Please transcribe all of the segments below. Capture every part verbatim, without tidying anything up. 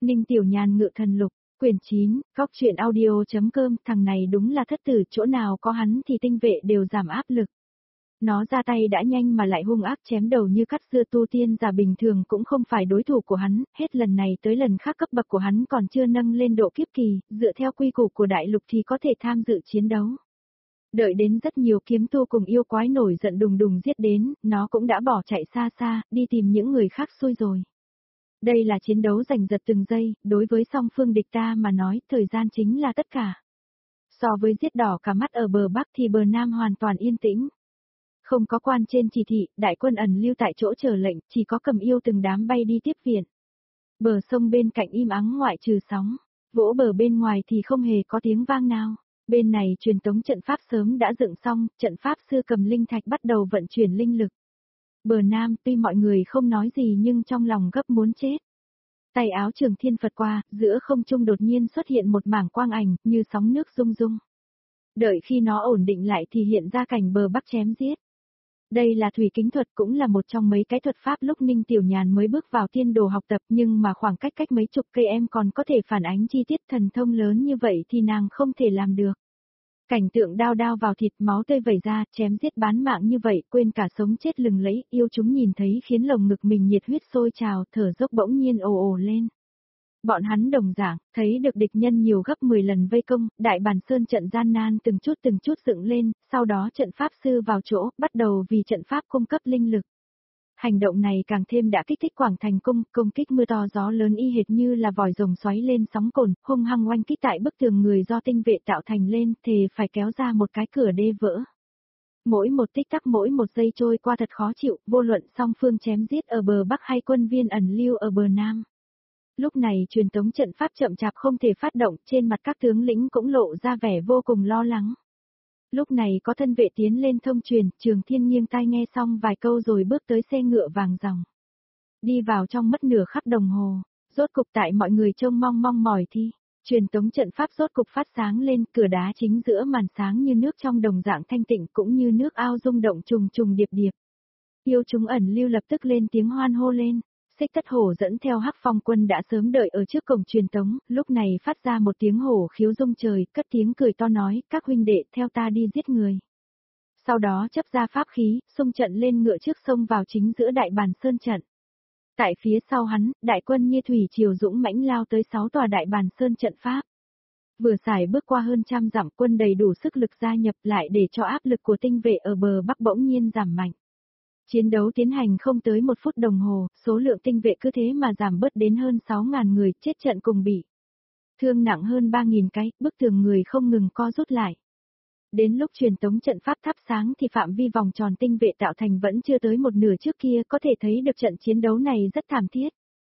Ninh Tiểu Nhàn ngự thần lục, quyển chín, góc truyện audio.com, thằng này đúng là thất tử, chỗ nào có hắn thì tinh vệ đều giảm áp lực. Nó ra tay đã nhanh mà lại hung ác, chém đầu như cắt dưa, tu tiên giả bình thường cũng không phải đối thủ của hắn, hết lần này tới lần khác cấp bậc của hắn còn chưa nâng lên độ kiếp kỳ, dựa theo quy củ của đại lục thì có thể tham dự chiến đấu. Đợi đến rất nhiều kiếm tu cùng yêu quái nổi giận đùng đùng giết đến, nó cũng đã bỏ chạy xa xa, đi tìm những người khác xuôi rồi. Đây là chiến đấu giành giật từng giây, đối với song phương địch ta mà nói, thời gian chính là tất cả. So với giết đỏ cả mắt ở bờ Bắc thì bờ Nam hoàn toàn yên tĩnh. Không có quan trên chỉ thị, đại quân ẩn lưu tại chỗ chờ lệnh, chỉ có cầm yêu từng đám bay đi tiếp viện. Bờ sông bên cạnh im ắng ngoại trừ sóng, vỗ bờ bên ngoài thì không hề có tiếng vang nào. Bên này truyền tống trận pháp sớm đã dựng xong, trận pháp sư cầm linh thạch bắt đầu vận chuyển linh lực. Bờ Nam tuy mọi người không nói gì nhưng trong lòng gấp muốn chết. Tay áo Trường Thiên Phật qua, giữa không trung đột nhiên xuất hiện một mảng quang ảnh, như sóng nước rung rung. Đợi khi nó ổn định lại thì hiện ra cảnh bờ Bắc chém giết. Đây là thủy kính thuật, cũng là một trong mấy cái thuật pháp lúc Ninh Tiểu Nhàn mới bước vào tiên đồ học tập, nhưng mà khoảng cách cách mấy chục cây em còn có thể phản ánh chi tiết thần thông lớn như vậy thì nàng không thể làm được. Cảnh tượng đao đao vào thịt, máu tươi vẩy ra, chém giết bán mạng như vậy, quên cả sống chết lừng lẫy, yêu chúng nhìn thấy khiến lồng ngực mình nhiệt huyết sôi trào, thở dốc bỗng nhiên ồ ồ lên. Bọn hắn đồng dạng, thấy được địch nhân nhiều gấp mười lần vây công, đại bản sơn trận gian nan từng chút từng chút dựng lên, sau đó trận pháp sư vào chỗ, bắt đầu vì trận pháp cung cấp linh lực. Hành động này càng thêm đã kích thích Quảng Thành Cung, công kích mưa to gió lớn y hệt như là vòi rồng xoáy lên sóng cồn, hung hăng oanh kích tại bức tường người do tinh vệ tạo thành lên, thề phải kéo ra một cái cửa đê vỡ. Mỗi một tích tắc mỗi một giây trôi qua thật khó chịu, vô luận song phương chém giết ở bờ Bắc hay quân viên ẩn lưu ở bờ Nam. Lúc này truyền tống trận pháp chậm chạp không thể phát động, trên mặt các tướng lĩnh cũng lộ ra vẻ vô cùng lo lắng. Lúc này có thân vệ tiến lên thông truyền, Trường Thiên nghiêng tai nghe xong vài câu rồi bước tới xe ngựa vàng ròng. Đi vào trong mất nửa khắc đồng hồ, rốt cục tại mọi người trông mong mong mỏi thì, truyền tống trận pháp rốt cục phát sáng lên, cửa đá chính giữa màn sáng như nước trong đồng dạng thanh tịnh cũng như nước ao rung động trùng trùng điệp điệp. Yêu chúng ẩn lưu lập tức lên tiếng hoan hô lên. Xích Tất Hổ dẫn theo Hắc Phong quân đã sớm đợi ở trước cổng truyền tống, lúc này phát ra một tiếng hổ khiếu rung trời, cất tiếng cười to nói, các huynh đệ theo ta đi giết người. Sau đó chấp ra pháp khí, xung trận lên ngựa trước sông vào chính giữa đại bàn sơn trận. Tại phía sau hắn, đại quân như thủy triều dũng mãnh lao tới sáu tòa đại bàn sơn trận pháp. Vừa xài bước qua hơn trăm dặm, quân đầy đủ sức lực gia nhập lại để cho áp lực của tinh vệ ở bờ Bắc bỗng nhiên giảm mạnh. Chiến đấu tiến hành không tới một phút đồng hồ, số lượng tinh vệ cứ thế mà giảm bớt đến hơn sáu ngàn người, chết trận cùng bị thương nặng hơn ba nghìn cái, bức tường người không ngừng co rút lại. Đến lúc truyền tống trận pháp thắp sáng thì phạm vi vòng tròn tinh vệ tạo thành vẫn chưa tới một nửa trước kia, có thể thấy được trận chiến đấu này rất thảm thiết.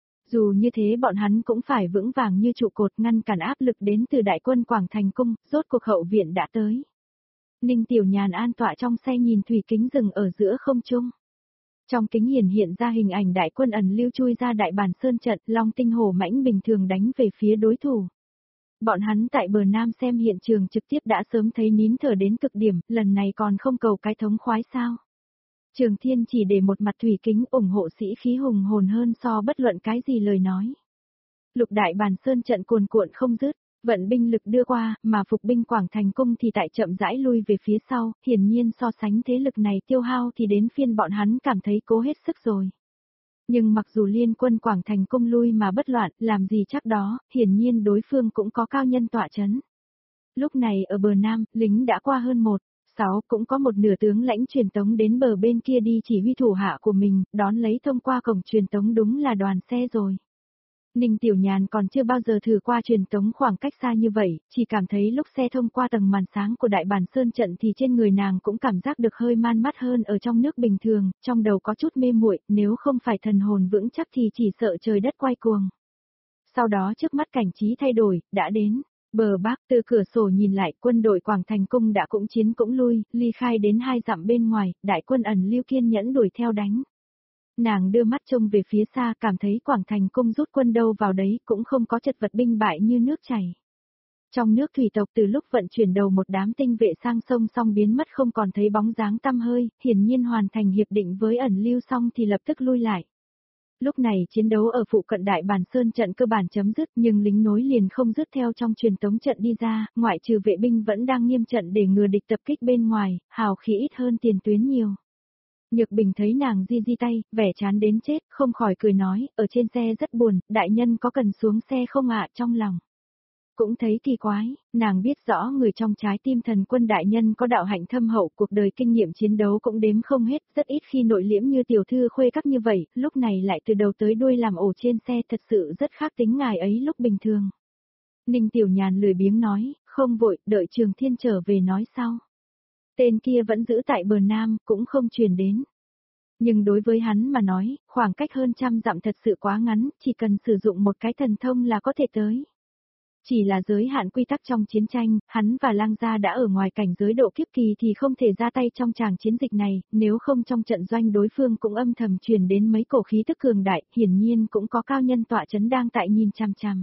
Dù như thế bọn hắn cũng phải vững vàng như trụ cột ngăn cản áp lực đến từ đại quân Quảng Thành Cung, rốt cuộc hậu viện đã tới. Ninh Tiểu Nhàn an tọa trong xe nhìn thủy kính rừng ở giữa không trung. Trong kính hiển hiện ra hình ảnh đại quân ẩn lưu chui ra đại bản sơn trận, long tinh hổ mãnh bình thường đánh về phía đối thủ. Bọn hắn tại bờ Nam xem hiện trường trực tiếp đã sớm thấy nín thở đến cực điểm, lần này còn không cầu cái thống khoái sao. Trường Thiên chỉ để một mặt thủy kính ủng hộ sĩ khí hùng hồn hơn so bất luận cái gì lời nói. Lục đại bản sơn trận cuồn cuộn không dứt. Vận binh lực đưa qua, mà phục binh Quảng Thành Cung thì tại chậm rãi lui về phía sau, hiển nhiên so sánh thế lực này tiêu hao thì đến phiên bọn hắn cảm thấy cố hết sức rồi. Nhưng mặc dù liên quân Quảng Thành Cung lui mà bất loạn, làm gì chắc đó, hiển nhiên đối phương cũng có cao nhân tọa chấn. Lúc này ở bờ Nam, lính đã qua hơn một, sáu cũng có một nửa tướng lãnh truyền tống đến bờ bên kia đi chỉ huy thủ hạ của mình, đón lấy thông qua cổng truyền tống đúng là đoàn xe rồi. Ninh Tiểu Nhàn còn chưa bao giờ thử qua truyền tống khoảng cách xa như vậy, chỉ cảm thấy lúc xe thông qua tầng màn sáng của đại bản sơn trận thì trên người nàng cũng cảm giác được hơi man mắt hơn ở trong nước bình thường, trong đầu có chút mê muội, nếu không phải thần hồn vững chắc thì chỉ sợ trời đất quay cuồng. Sau đó trước mắt cảnh trí thay đổi, đã đến. Bờ Bắc từ cửa sổ nhìn lại, quân đội Quảng Thành Cung đã cũng chiến cũng lui, ly khai đến hai dặm bên ngoài, đại quân ẩn lưu kiên nhẫn đuổi theo đánh. Nàng đưa mắt trông về phía xa, cảm thấy Quảng Thành Cung rút quân đâu vào đấy, cũng không có chật vật binh bại như nước chảy. Trong nước thủy tộc từ lúc vận chuyển đầu một đám tinh vệ sang sông xong biến mất không còn thấy bóng dáng tăm hơi, hiển nhiên hoàn thành hiệp định với ẩn lưu xong thì lập tức lui lại. Lúc này chiến đấu ở phụ cận Đại Bản Sơn trận cơ bản chấm dứt nhưng lính nối liền không dứt theo trong truyền tống trận đi ra, ngoại trừ vệ binh vẫn đang nghiêm trận để ngừa địch tập kích bên ngoài, hào khí ít hơn tiền tuyến nhiều. Nhược Bình thấy nàng di di tay, vẻ chán đến chết, không khỏi cười nói, ở trên xe rất buồn, đại nhân có cần xuống xe không ạ? Trong lòng cũng thấy kỳ quái, nàng biết rõ người trong trái tim thần quân đại nhân có đạo hạnh thâm hậu, cuộc đời kinh nghiệm chiến đấu cũng đếm không hết, rất ít khi nội liễm như tiểu thư khuê các như vậy, lúc này lại từ đầu tới đuôi làm ổ trên xe, thật sự rất khác tính ngài ấy lúc bình thường. Ninh Tiểu Nhàn lười biếng nói, không vội, đợi Trường Thiên trở về nói sau. Tên kia vẫn giữ tại bờ Nam, cũng không truyền đến. Nhưng đối với hắn mà nói, khoảng cách hơn trăm dặm thật sự quá ngắn, chỉ cần sử dụng một cái thần thông là có thể tới. Chỉ là giới hạn quy tắc trong chiến tranh, hắn và Lang Gia đã ở ngoài cảnh giới độ kiếp kỳ thì không thể ra tay trong tràng chiến dịch này, nếu không trong trận doanh đối phương cũng âm thầm truyền đến mấy cổ khí tức cường đại, hiển nhiên cũng có cao nhân tọa chấn đang tại nhìn chằm chằm.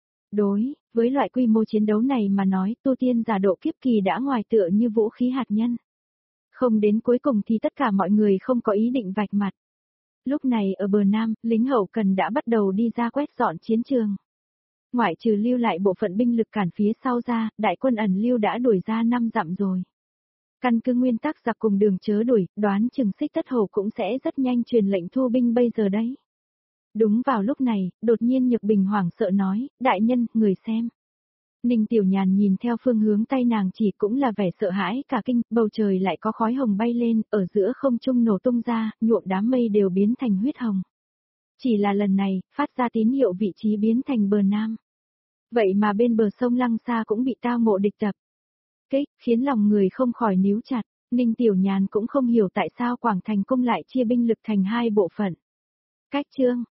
Đối với loại quy mô chiến đấu này mà nói, tu tiên giả độ kiếp kỳ đã ngoài tựa như vũ khí hạt nhân. Không đến cuối cùng thì tất cả mọi người không có ý định vạch mặt. Lúc này ở bờ Nam, lính hậu cần đã bắt đầu đi ra quét dọn chiến trường. Ngoại trừ lưu lại bộ phận binh lực cản phía sau ra, đại quân ẩn lưu đã đuổi ra năm dặm rồi. Căn cứ nguyên tắc giặc cùng đường chớ đuổi, đoán chừng Xích Tất Hổ cũng sẽ rất nhanh truyền lệnh thu binh bây giờ đấy. Đúng vào lúc này, đột nhiên Nhược Bình hoảng sợ nói, đại nhân, người xem. Ninh Tiểu Nhàn nhìn theo phương hướng tay nàng chỉ cũng là vẻ sợ hãi cả kinh, bầu trời lại có khói hồng bay lên, ở giữa không trung nổ tung ra, nhuộm đám mây đều biến thành huyết hồng. Chỉ là lần này, phát ra tín hiệu vị trí biến thành bờ Nam. Vậy mà bên bờ sông Lăng Sa cũng bị tao ngộ địch tập. Kích, khiến lòng người không khỏi níu chặt, Ninh Tiểu Nhàn cũng không hiểu tại sao Quảng Thành Cung lại chia binh lực thành hai bộ phận. Cách chương